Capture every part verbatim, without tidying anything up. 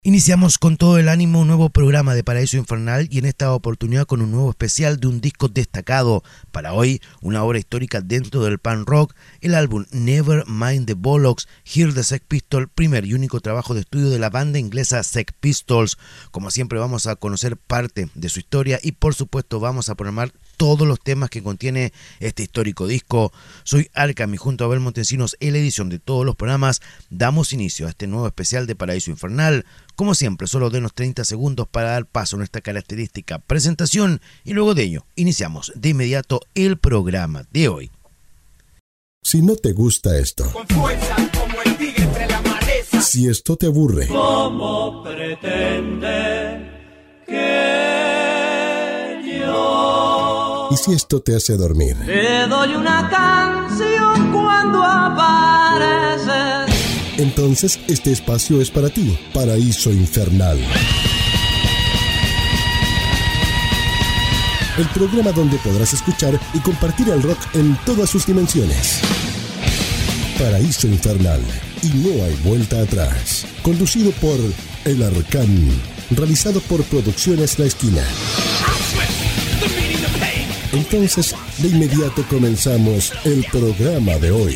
Iniciamos con todo el ánimo un nuevo programa de Paraíso Infernal y en esta oportunidad con un nuevo especial de un disco destacado. Para hoy, una obra histórica dentro del punk rock, el álbum Never Mind the Bollocks, Hear the Sex Pistols, primer y único trabajo de estudio de la banda inglesa Sex Pistols. Como siempre vamos a conocer parte de su historia y por supuesto vamos a programar todos los temas que contiene este histórico disco. Soy Arcam y junto a Abel Montesinos en la edición de todos los programas damos inicio a este nuevo especial de Paraíso Infernal. Como siempre, solo denos treinta segundos para dar paso a nuestra característica presentación y luego de ello iniciamos de inmediato el programa de hoy. Si no te gusta esto, con fuerza como el tigre entre la maleza. Si esto te aburre, ¿cómo pretende que yo? ¿Y si esto te hace dormir? Te doy una canción cuando apareces. Entonces este espacio es para ti, Paraíso Infernal. El programa donde podrás escuchar y compartir el rock en todas sus dimensiones. Paraíso Infernal, y no hay vuelta atrás. Conducido por El Arcán, realizado por Producciones La Esquina. Entonces, de inmediato comenzamos el programa de hoy.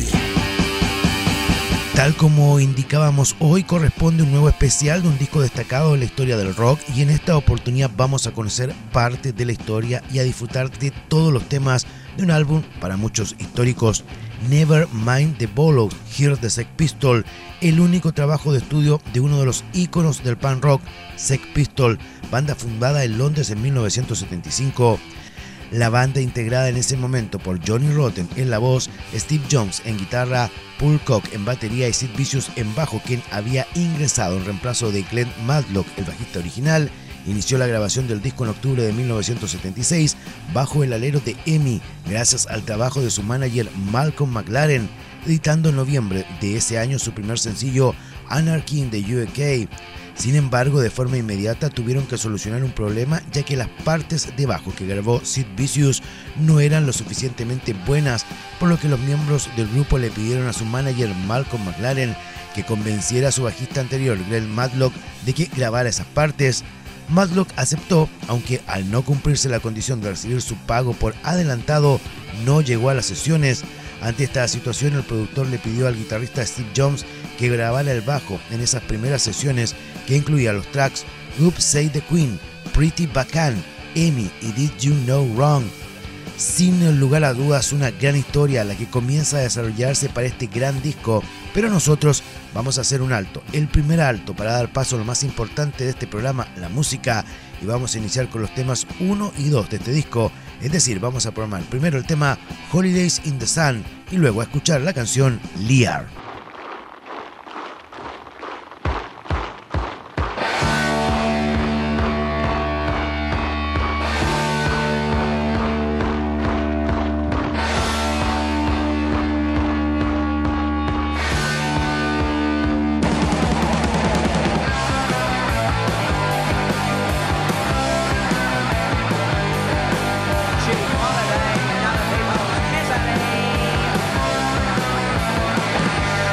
Tal como indicábamos, hoy corresponde un nuevo especial de un disco destacado en la historia del rock y en esta oportunidad vamos a conocer parte de la historia y a disfrutar de todos los temas de un álbum para muchos históricos, Never Mind the Bollocks, Hear the Sex Pistols, el único trabajo de estudio de uno de los íconos del punk rock, Sex Pistols, banda fundada en Londres en mil novecientos setenta y cinco. La banda integrada en ese momento por Johnny Rotten en la voz, Steve Jones en guitarra, Paul Cook en batería y Sid Vicious en bajo, quien había ingresado en reemplazo de Glenn Matlock, el bajista original, inició la grabación del disco en octubre de mil novecientos setenta y seis bajo el alero de E M I, gracias al trabajo de su manager Malcolm McLaren, editando en noviembre de ese año su primer sencillo Anarchy in the U K. Sin embargo, de forma inmediata tuvieron que solucionar un problema, ya que las partes de bajo que grabó Sid Vicious no eran lo suficientemente buenas, por lo que los miembros del grupo le pidieron a su manager Malcolm McLaren que convenciera a su bajista anterior Glenn Matlock de que grabara esas partes. Matlock aceptó, aunque al no cumplirse la condición de recibir su pago por adelantado, no llegó a las sesiones. Ante esta situación, el productor le pidió al guitarrista Steve Jones que grabara el bajo en esas primeras sesiones, que incluía los tracks Oops Say the Queen, Pretty Bacán, Amy y Did You Know Wrong. Sin lugar a dudas, una gran historia la que comienza a desarrollarse para este gran disco, pero nosotros vamos a hacer un alto, el primer alto para dar paso a lo más importante de este programa, la música, y vamos a iniciar con los temas uno y dos de este disco, es decir, vamos a programar primero el tema Holidays in the Sun y luego a escuchar la canción Lear. Holiday, another people's misery.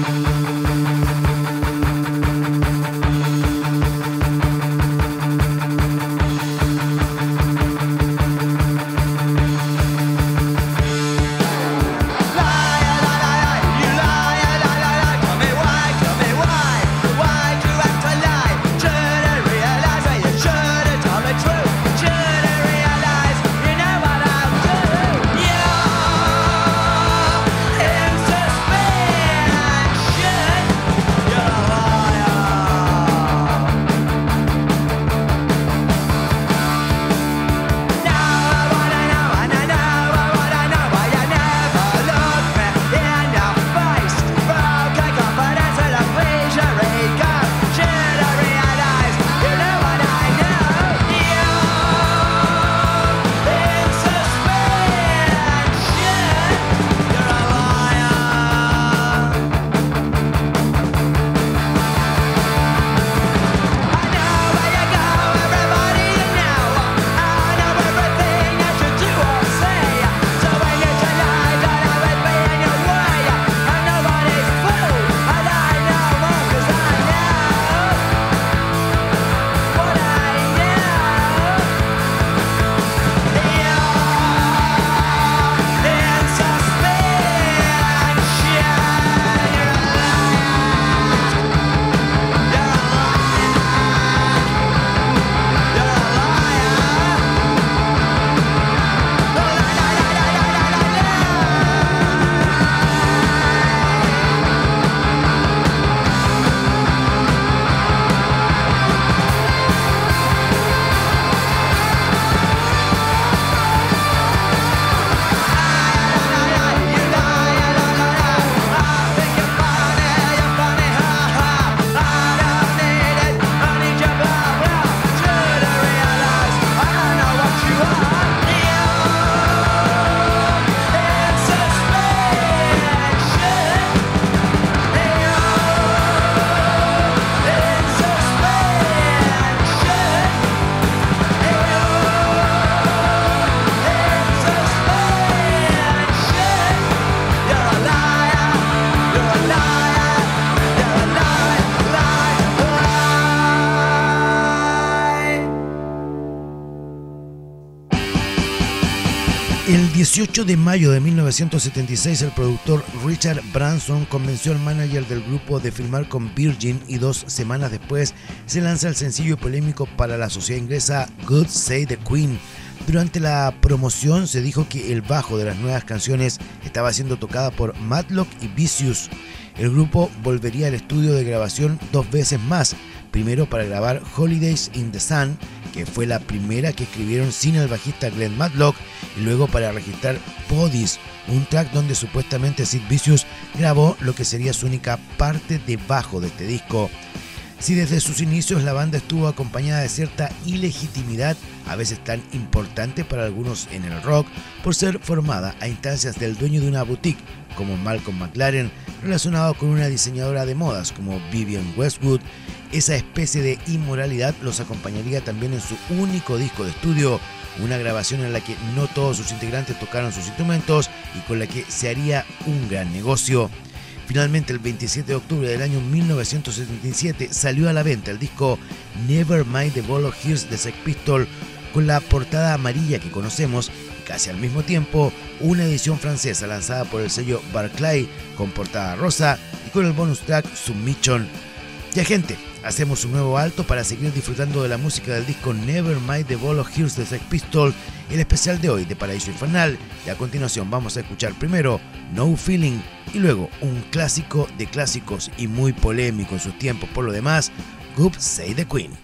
El dieciocho de mayo de mil novecientos setenta y seis, el productor Richard Branson convenció al manager del grupo de firmar con Virgin y dos semanas después se lanza el sencillo polémico para la sociedad inglesa God Save the Queen. Durante la promoción se dijo que el bajo de las nuevas canciones estaba siendo tocada por Matlock y Vicious. El grupo volvería al estudio de grabación dos veces más, primero para grabar Holidays in the Sun, que fue la primera que escribieron sin el bajista Glenn Matlock, y luego para registrar Bodies, un track donde supuestamente Sid Vicious grabó lo que sería su única parte de bajo de este disco. Si desde sus inicios la banda estuvo acompañada de cierta ilegitimidad, a veces tan importante para algunos en el rock, por ser formada a instancias del dueño de una boutique como Malcolm McLaren, relacionado con una diseñadora de modas como Vivienne Westwood, esa especie de inmoralidad los acompañaría también en su único disco de estudio, una grabación en la que no todos sus integrantes tocaron sus instrumentos y con la que se haría un gran negocio. Finalmente, el veintisiete de octubre del año mil novecientos setenta y siete salió a la venta el disco Nevermind the Bollocks Hears de Sex Pistols, con la portada amarilla que conocemos, y casi al mismo tiempo una edición francesa lanzada por el sello Barclay con portada rosa y con el bonus track Submission. Ya, gente, hacemos un nuevo alto para seguir disfrutando de la música del disco Nevermind the Bollocks Hears de Sex Pistols, el especial de hoy de Paraíso Infernal, y a continuación vamos a escuchar primero No Feeling y luego un clásico de clásicos y muy polémico en sus tiempos por lo demás, God Save the Queen.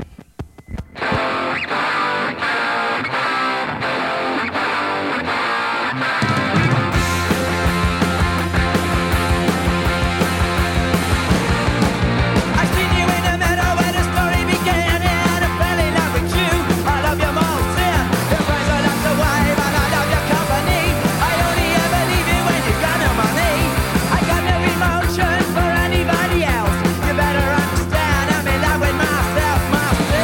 Myself, myself.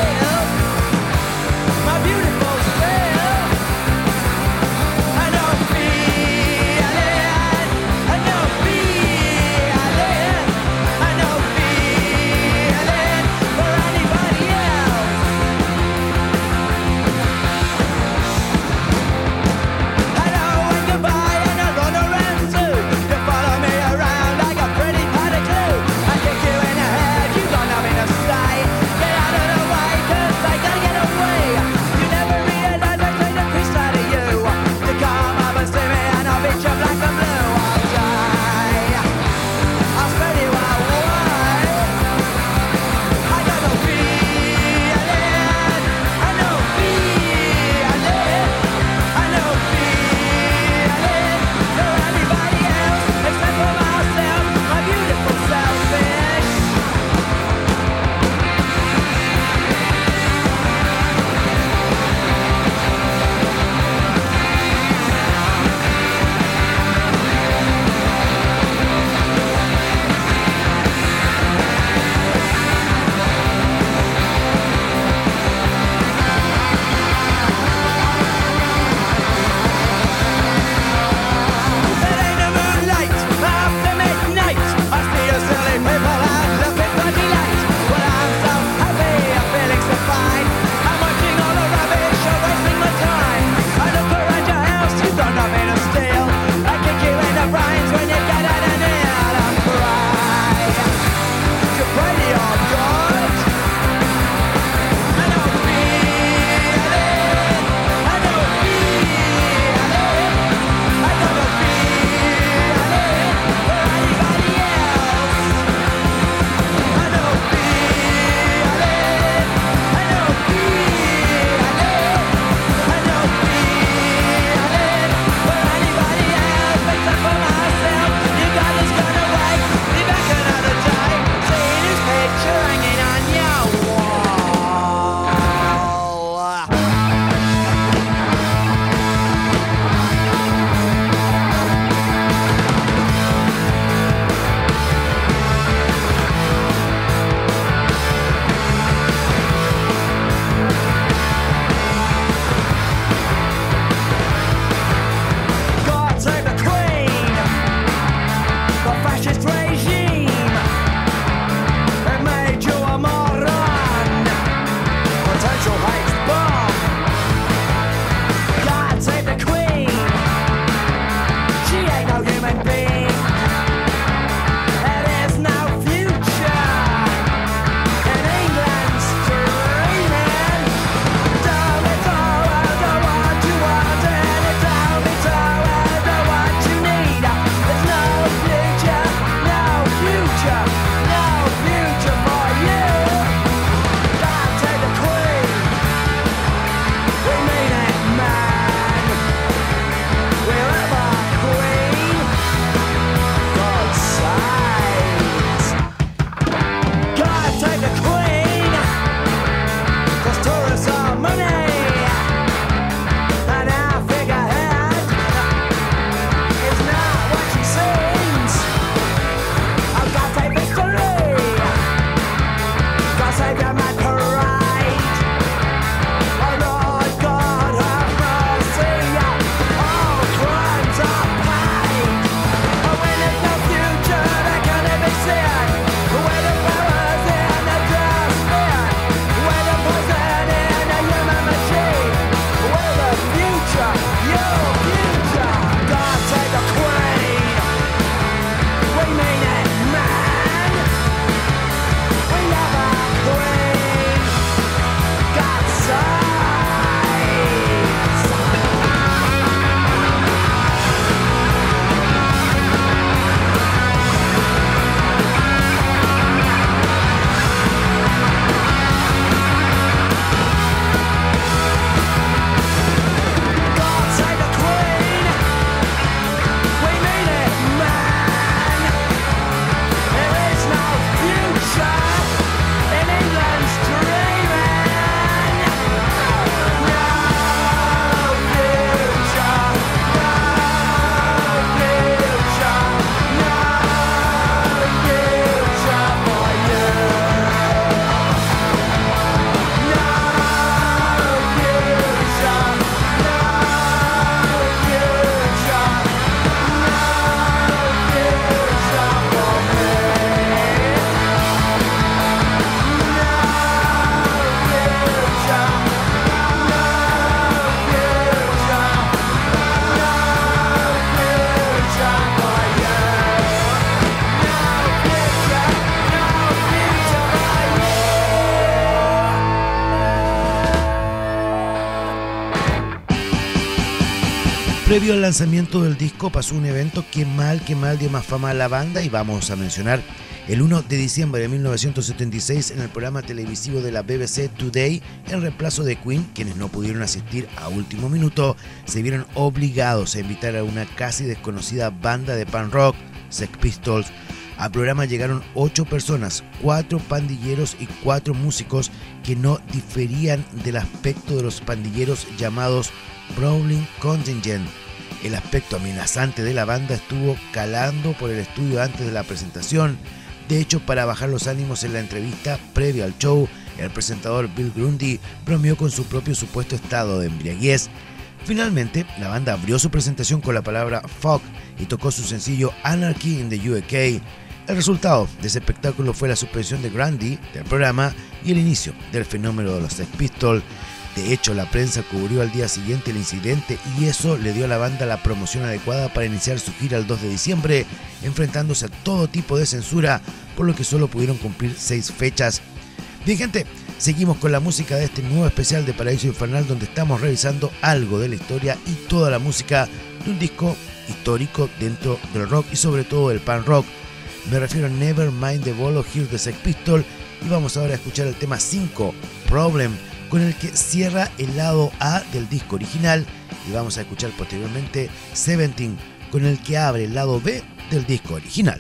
Previo al lanzamiento del disco pasó un evento que mal que mal dio más fama a la banda y vamos a mencionar el primero de diciembre de mil novecientos setenta y seis en el programa televisivo de la B B C Today, en reemplazo de Queen, quienes no pudieron asistir a último minuto, se vieron obligados a invitar a una casi desconocida banda de punk rock, Sex Pistols. Al programa llegaron ocho personas, cuatro pandilleros y cuatro músicos que no diferían del aspecto de los pandilleros llamados Brawling Contingent. El aspecto amenazante de la banda estuvo calando por el estudio antes de la presentación. De hecho, para bajar los ánimos en la entrevista previa al show, el presentador Bill Grundy bromeó con su propio supuesto estado de embriaguez. Finalmente, la banda abrió su presentación con la palabra fuck y tocó su sencillo Anarchy in the U K. El resultado de ese espectáculo fue la suspensión de Grundy del programa y el inicio del fenómeno de los Sex Pistols. De hecho, la prensa cubrió al día siguiente el incidente y eso le dio a la banda la promoción adecuada para iniciar su gira el dos de diciembre, enfrentándose a todo tipo de censura, por lo que solo pudieron cumplir seis fechas. Bien, gente, seguimos con la música de este nuevo especial de Paraíso Infernal, donde estamos revisando algo de la historia y toda la música de un disco histórico dentro del rock y sobre todo del punk rock. Me refiero a Never Mind the Ball of Here's the Sex Pistols y vamos ahora a escuchar el tema cinco, Problem, con el que cierra el lado A del disco original, y vamos a escuchar posteriormente Seventeen, con el que abre el lado B del disco original.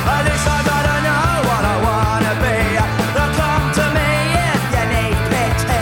Come to me if you need pity.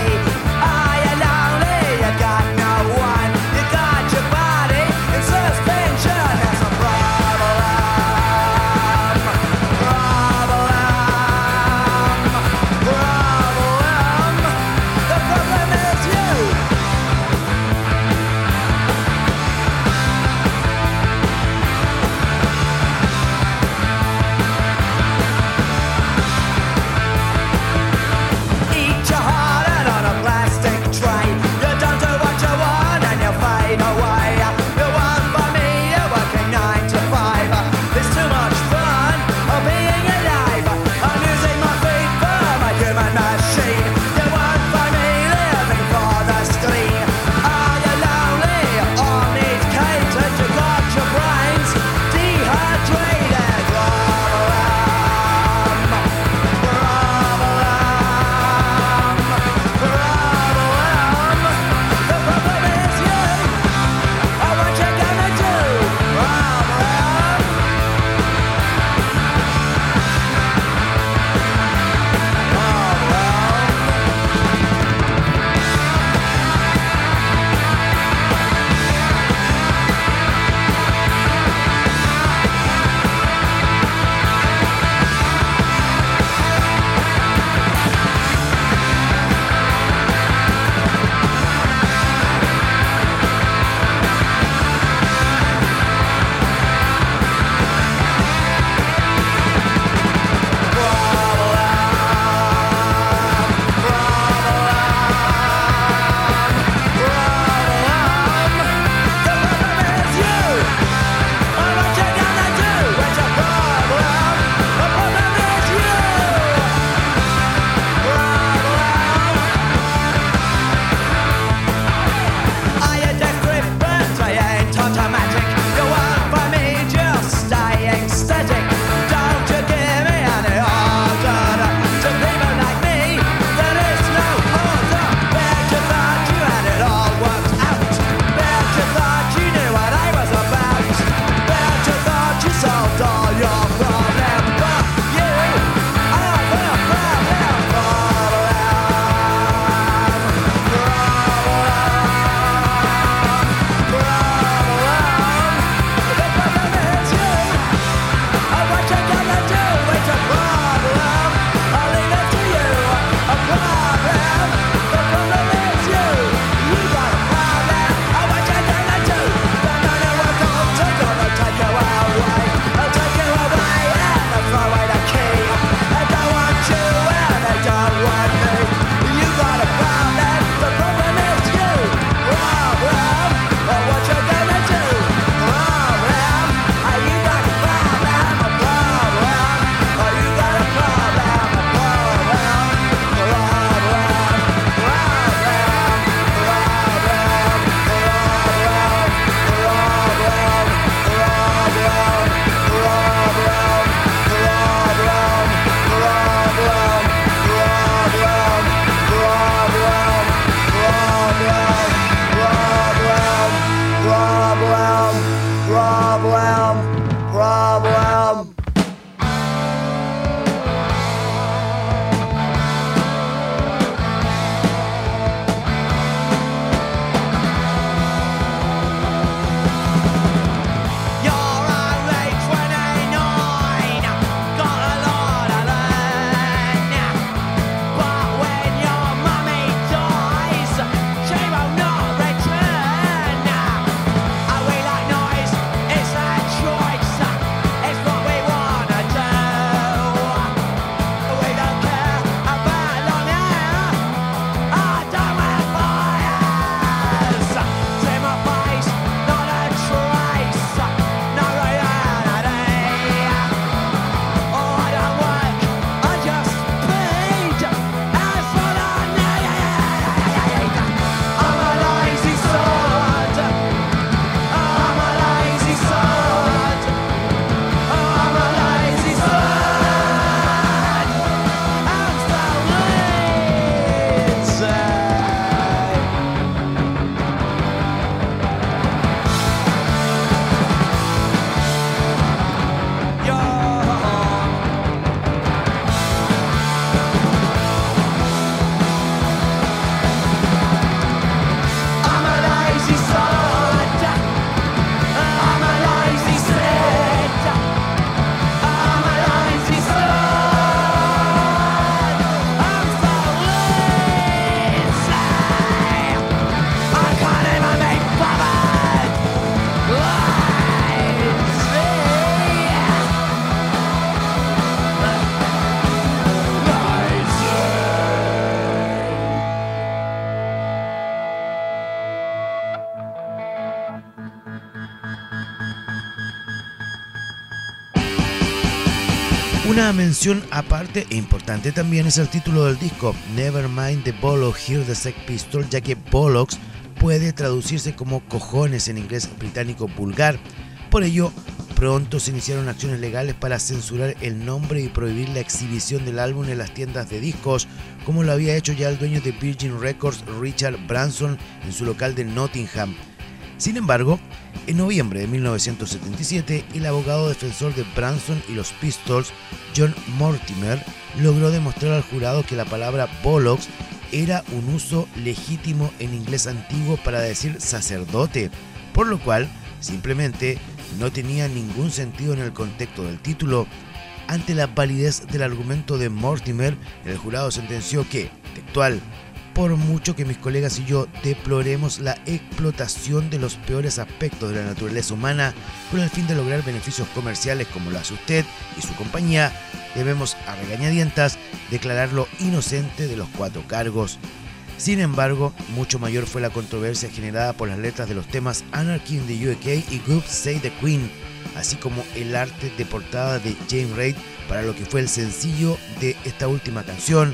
Una mención aparte e importante también es el título del disco, Nevermind the Bollocks, Hear the Sex Pistols, ya que Bollocks puede traducirse como cojones en inglés británico vulgar. Por ello, pronto se iniciaron acciones legales para censurar el nombre y prohibir la exhibición del álbum en las tiendas de discos, como lo había hecho ya el dueño de Virgin Records, Richard Branson, en su local de Nottingham. Sin embargo, en noviembre de mil novecientos setenta y siete, el abogado defensor de Branson y los Pistols, John Mortimer, logró demostrar al jurado que la palabra bollocks era un uso legítimo en inglés antiguo para decir sacerdote, por lo cual simplemente no tenía ningún sentido en el contexto del título. Ante la validez del argumento de Mortimer, el jurado sentenció que, textual, por mucho que mis colegas y yo deploremos la explotación de los peores aspectos de la naturaleza humana con el fin de lograr beneficios comerciales como lo hace usted y su compañía, debemos a regañadientas declararlo inocente de los cuatro cargos. Sin embargo, mucho mayor fue la controversia generada por las letras de los temas Anarchy in the U K y God Save the Queen, así como el arte de portada de James Reid para lo que fue el sencillo de esta última canción.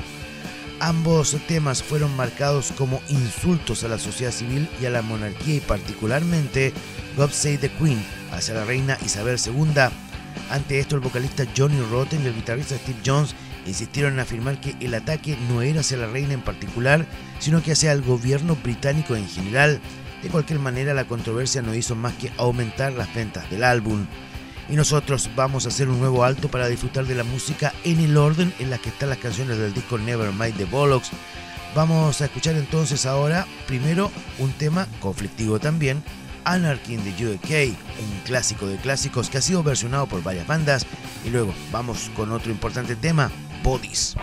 Ambos temas fueron marcados como insultos a la sociedad civil y a la monarquía, y particularmente God Save the Queen hacia la reina Isabel segunda. Ante esto, el vocalista Johnny Rotten y el guitarrista Steve Jones insistieron en afirmar que el ataque no era hacia la reina en particular, sino que hacia el gobierno británico en general. De cualquier manera, la controversia no hizo más que aumentar las ventas del álbum. Y nosotros vamos a hacer un nuevo alto para disfrutar de la música en el orden en la que están las canciones del disco Nevermind the Bollocks. Vamos a escuchar entonces ahora, primero, un tema conflictivo también, Anarchy in the U K, un clásico de clásicos que ha sido versionado por varias bandas, y luego vamos con otro importante tema, Bodies.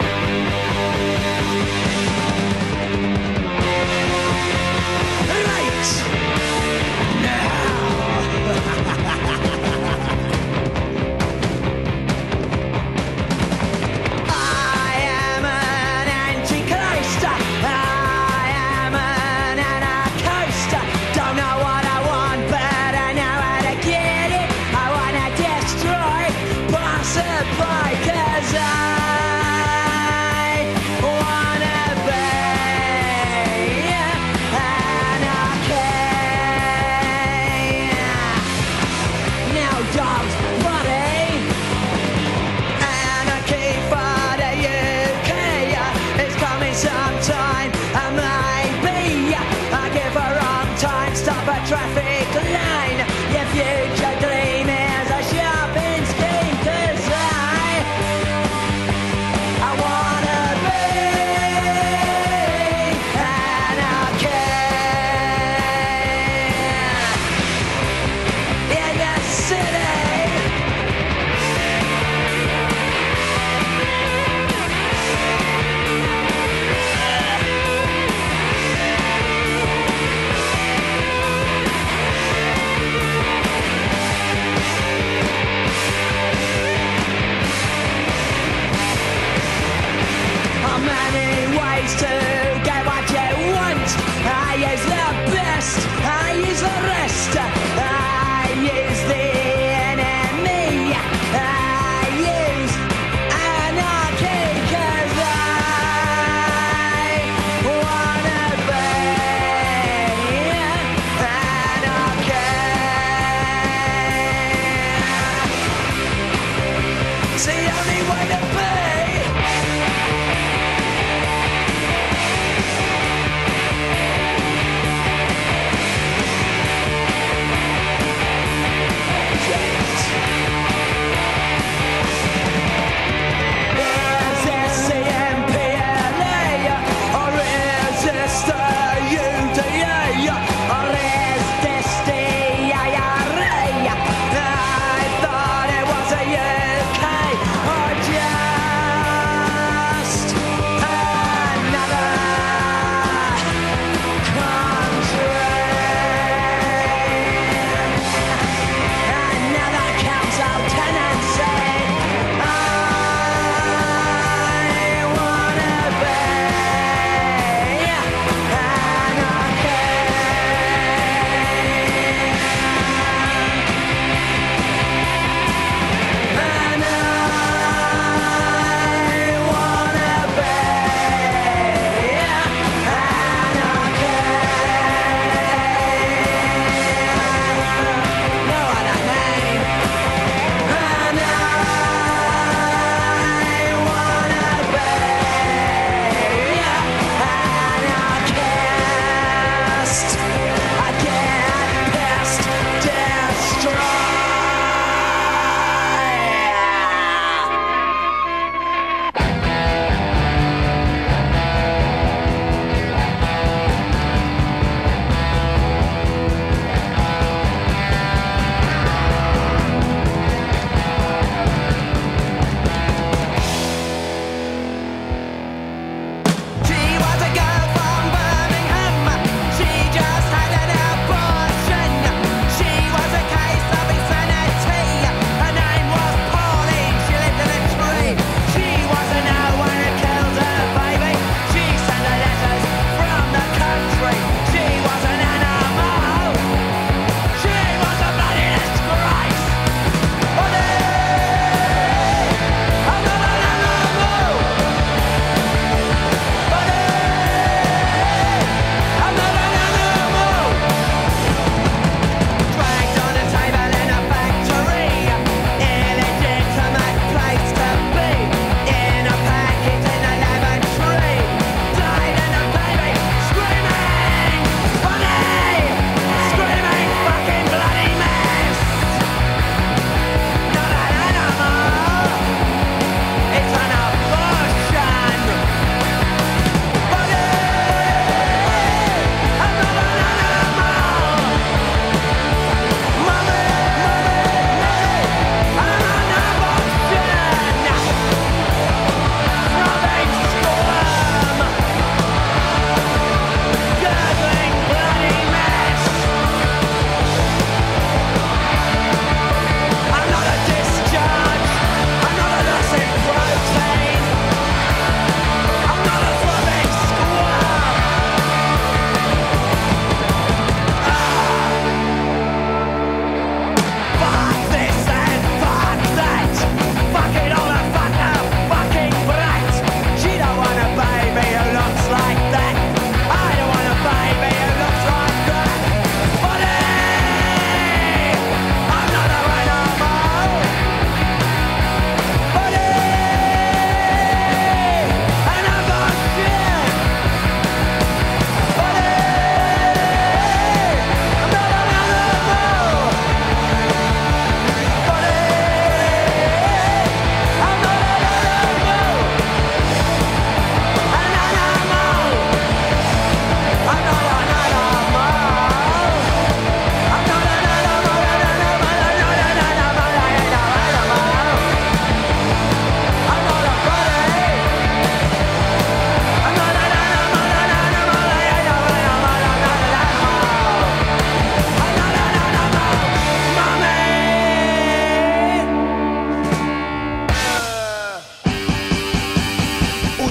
Traffic line, your future gleam is a shopping scheme, 'cause I, I wanna be anarchy in the city.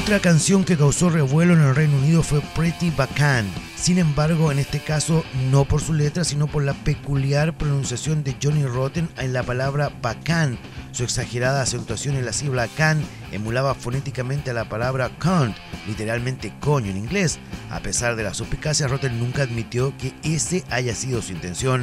Otra canción que causó revuelo en el Reino Unido fue Pretty Bacán. Sin embargo, en este caso no por su letra, sino por la peculiar pronunciación de Johnny Rotten en la palabra bacán. Su exagerada acentuación en la sílaba can emulaba fonéticamente a la palabra cunt, literalmente coño en inglés. A pesar de la suspicacia, Rotten nunca admitió que ese haya sido su intención.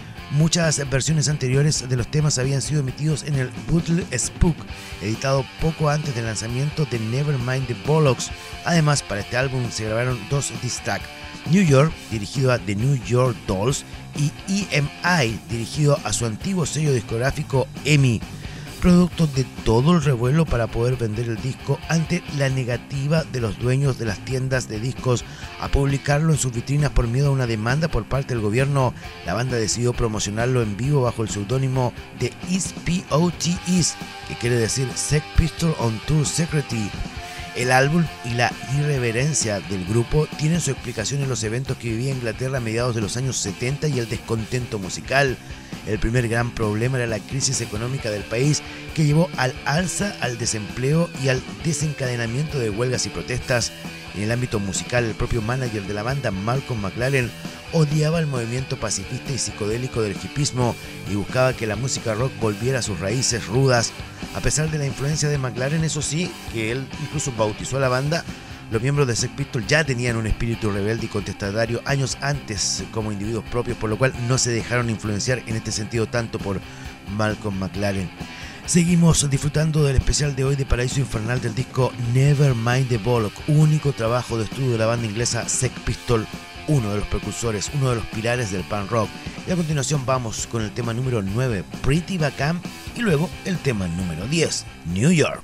Muchas versiones anteriores de los temas habían sido emitidos en el Bootle Spook, editado poco antes del lanzamiento de Nevermind the Bollocks. Además, para este álbum se grabaron dos diss tracks: New York, dirigido a The New York Dolls, y E M I, dirigido a su antiguo sello discográfico E M I. Producto de todo el revuelo para poder vender el disco ante la negativa de los dueños de las tiendas de discos a publicarlo en sus vitrinas por miedo a una demanda por parte del gobierno, la banda decidió promocionarlo en vivo bajo el seudónimo de S P O T S, que quiere decir Sex Pistol on Tour Secretary. El álbum y la irreverencia del grupo tienen su explicación en los eventos que vivía Inglaterra a mediados de los años setenta y el descontento musical. El primer gran problema era la crisis económica del país, que llevó al alza al desempleo y al desencadenamiento de huelgas y protestas. En el ámbito musical, el propio manager de la banda, Malcolm McLaren, odiaba el movimiento pacifista y psicodélico del hipismo y buscaba que la música rock volviera a sus raíces rudas. A pesar de la influencia de McLaren, eso sí, que él incluso bautizó a la banda, los miembros de Sex Pistols ya tenían un espíritu rebelde y contestatario años antes como individuos propios, por lo cual no se dejaron influenciar en este sentido tanto por Malcolm McLaren. Seguimos disfrutando del especial de hoy de Paraíso Infernal del disco Nevermind the Bollocks, único trabajo de estudio de la banda inglesa Sex Pistols, uno de los precursores, uno de los pilares del punk rock. Y a continuación vamos con el tema número nueve, Pretty Bacán, y luego el tema número diez, New York.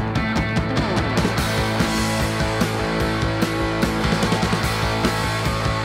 Thank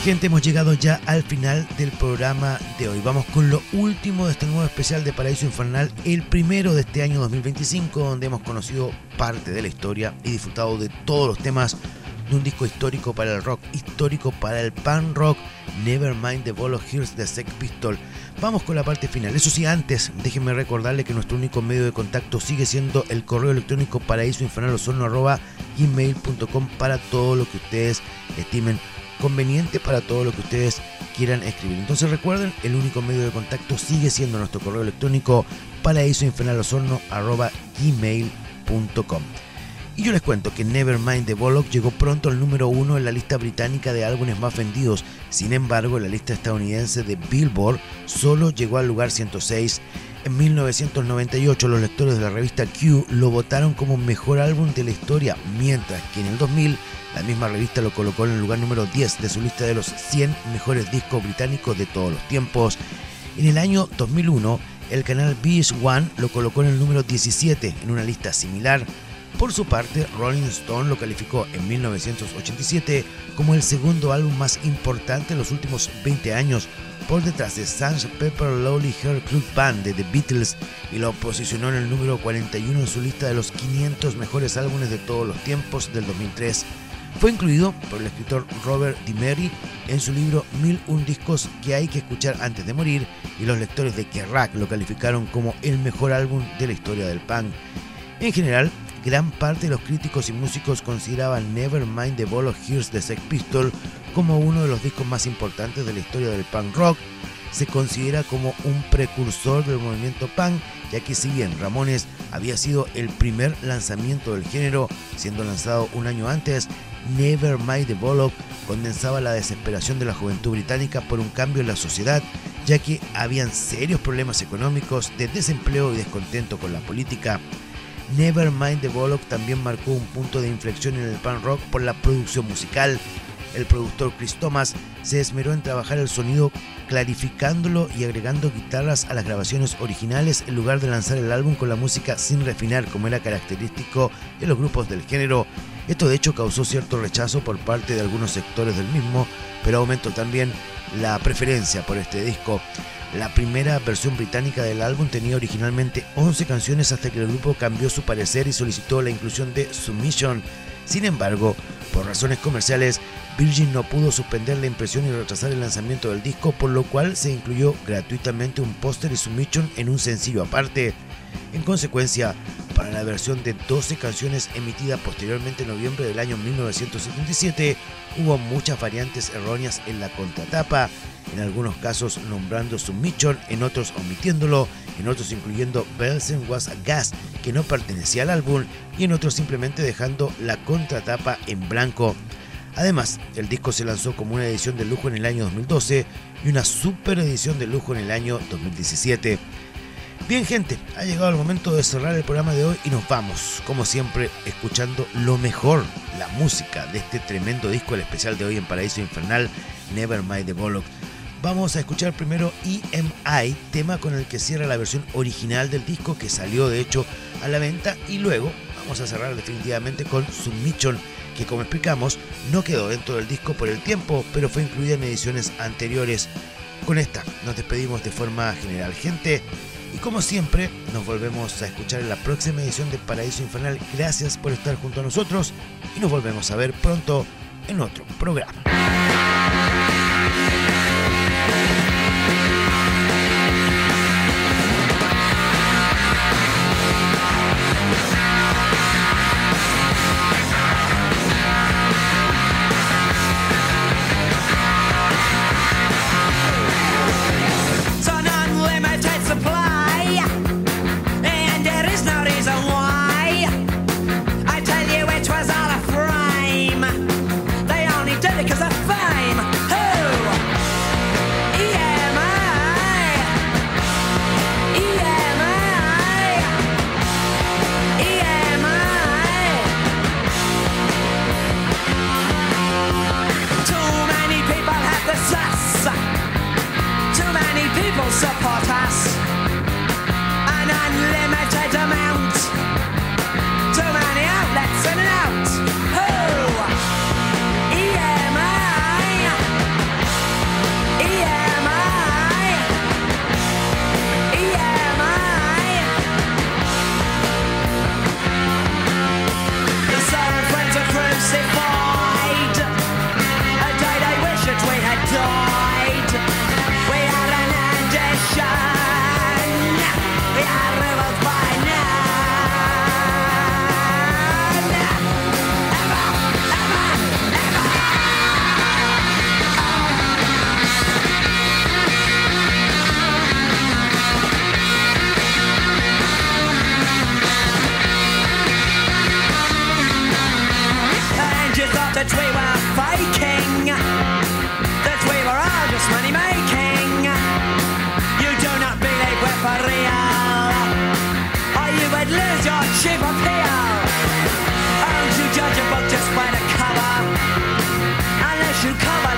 gente, hemos llegado ya al final del programa de hoy. Vamos con lo último de este nuevo especial de Paraíso Infernal, el primero de este año dos mil veinticinco, donde hemos conocido parte de la historia y disfrutado de todos los temas de un disco histórico para el rock, histórico para el punk rock, Nevermind the Bollocks Here's the Sex Pistols. Vamos con la parte final. Eso sí, antes, déjenme recordarle que nuestro único medio de contacto sigue siendo el correo electrónico paraísoinfernalosorno arroba gmail punto com para todo lo que ustedes estimen conveniente, para todo lo que ustedes quieran escribir. Entonces recuerden, el único medio de contacto sigue siendo nuestro correo electrónico paraísoinfernalosorno arroba gmail punto com. Y yo les cuento que Nevermind the Bollocks llegó pronto al número uno en la lista británica de álbumes más vendidos. Sin embargo, en la lista estadounidense de Billboard solo llegó al lugar ciento seis. En mil novecientos noventa y ocho los lectores de la revista Q lo votaron como mejor álbum de la historia, mientras que en el dos mil la misma revista lo colocó en el lugar número diez de su lista de los cien mejores discos británicos de todos los tiempos. En el año dos mil uno el canal V H uno lo colocó en el número diecisiete en una lista similar. Por su parte, Rolling Stone lo calificó en mil novecientos ochenta y siete como el segundo álbum más importante de los últimos veinte años, por detrás de sergeant Pepper's Lonely Hearts Club Band de The Beatles, y lo posicionó en el número cuarenta y uno en su lista de los quinientos mejores álbumes de todos los tiempos del dos mil tres. Fue incluido por el escritor Robert Dimery en su libro Mil un discos que hay que escuchar antes de morir, y los lectores de Kerrang lo calificaron como el mejor álbum de la historia del punk. En general, gran parte de los críticos y músicos consideraban Nevermind the Bollocks Here's the Sex Pistols como uno de los discos más importantes de la historia del punk rock. Se considera como un precursor del movimiento punk, ya que si bien Ramones había sido el primer lanzamiento del género, siendo lanzado un año antes, Nevermind the Bollocks condensaba la desesperación de la juventud británica por un cambio en la sociedad, ya que habían serios problemas económicos, de desempleo y descontento con la política. Nevermind the Bollocks también marcó un punto de inflexión en el punk rock por la producción musical. El productor Chris Thomas se esmeró en trabajar el sonido, clarificándolo y agregando guitarras a las grabaciones originales, en lugar de lanzar el álbum con la música sin refinar, como era característico de los grupos del género. Esto de hecho causó cierto rechazo por parte de algunos sectores del mismo, pero aumentó también la preferencia por este disco. La primera versión británica del álbum tenía originalmente once canciones, hasta que el grupo cambió su parecer y solicitó la inclusión de Submission. Sin embargo, por razones comerciales, Virgin no pudo suspender la impresión y retrasar el lanzamiento del disco, por lo cual se incluyó gratuitamente un póster y Submission en un sencillo aparte. En consecuencia, para la versión de doce canciones emitida posteriormente en noviembre del año mil novecientos setenta y siete, hubo muchas variantes erróneas en la contratapa, en algunos casos nombrando Submission, en otros omitiéndolo, en otros incluyendo Belsen Was a Gas, que no pertenecía al álbum, y en otros simplemente dejando la contratapa en blanco. Además, el disco se lanzó como una edición de lujo en el año dos mil doce y una super edición de lujo en el año dos mil diecisiete. Bien, gente, ha llegado el momento de cerrar el programa de hoy y nos vamos, como siempre, escuchando lo mejor, la música de este tremendo disco, el especial de hoy en Paraíso Infernal, Nevermind the Bollocks. Vamos a escuchar primero E M I, tema con el que cierra la versión original del disco, que salió de hecho a la venta, y luego vamos a cerrar definitivamente con Submission, que como explicamos no quedó dentro del disco por el tiempo, pero fue incluida en ediciones anteriores. Con esta nos despedimos de forma general, gente, y como siempre nos volvemos a escuchar en la próxima edición de Paraíso Infernal. Gracias por estar junto a nosotros y nos volvemos a ver pronto en otro programa. Support us an unlimited amount. Too many outlets in and out. Who? E M I.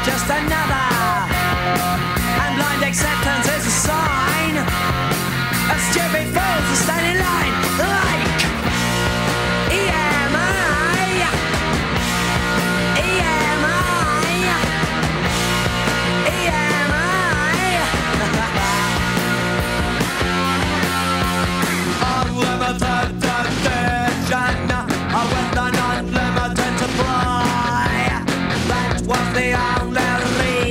just another. And blind acceptance is a sign of stupid fools who stand in line like E M I, E M I, E M I. Unlimited edition with an unlimited supply. That was the only reason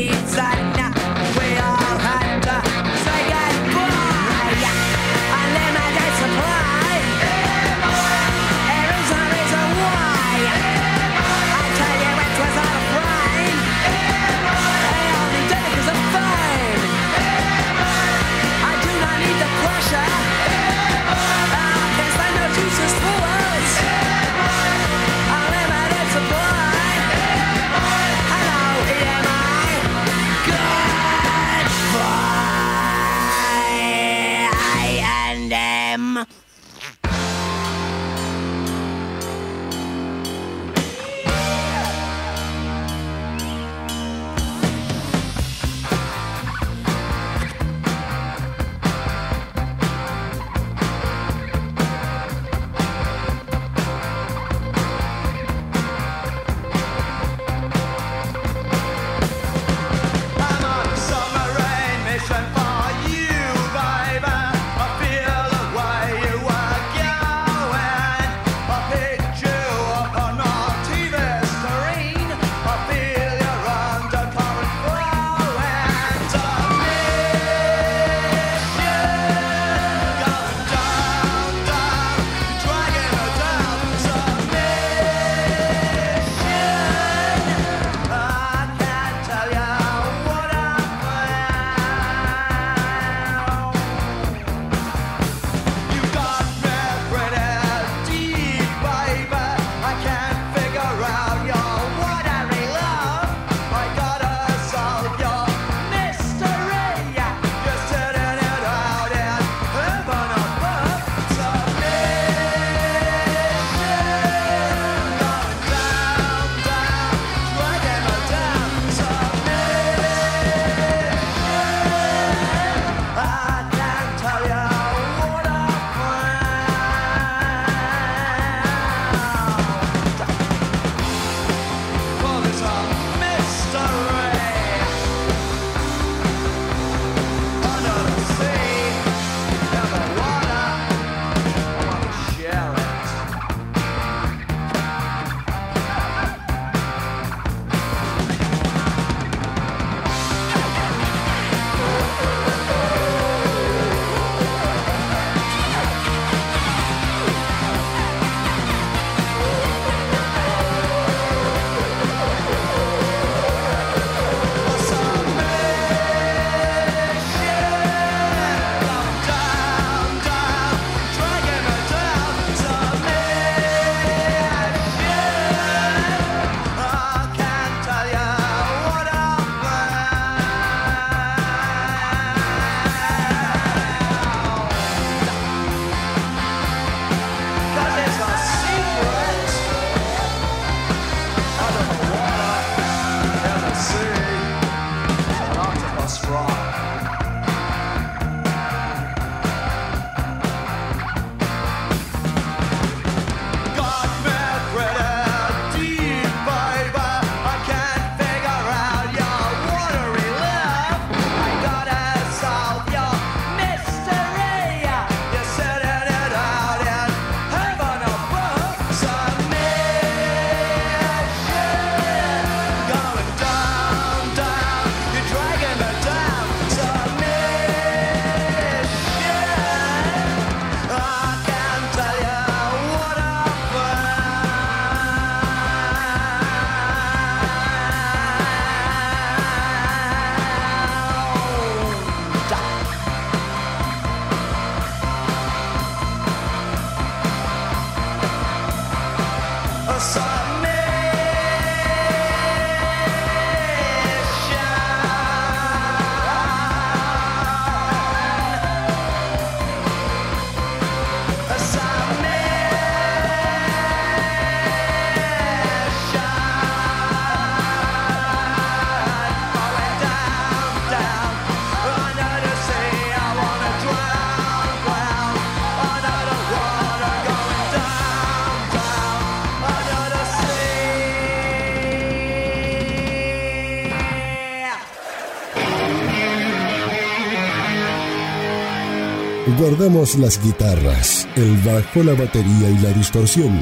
guardamos las guitarras, el bajo, la batería y la distorsión.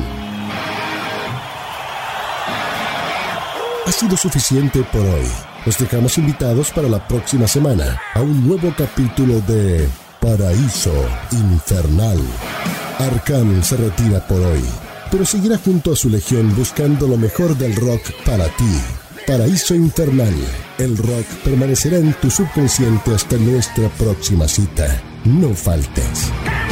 Ha sido suficiente por hoy. Los dejamos invitados para la próxima semana a un nuevo capítulo de Paraíso Infernal. Arkham se retira por hoy, pero seguirá junto a su legión buscando lo mejor del rock para ti. Paraíso Infernal. El rock permanecerá en tu subconsciente hasta nuestra próxima cita. No faltes.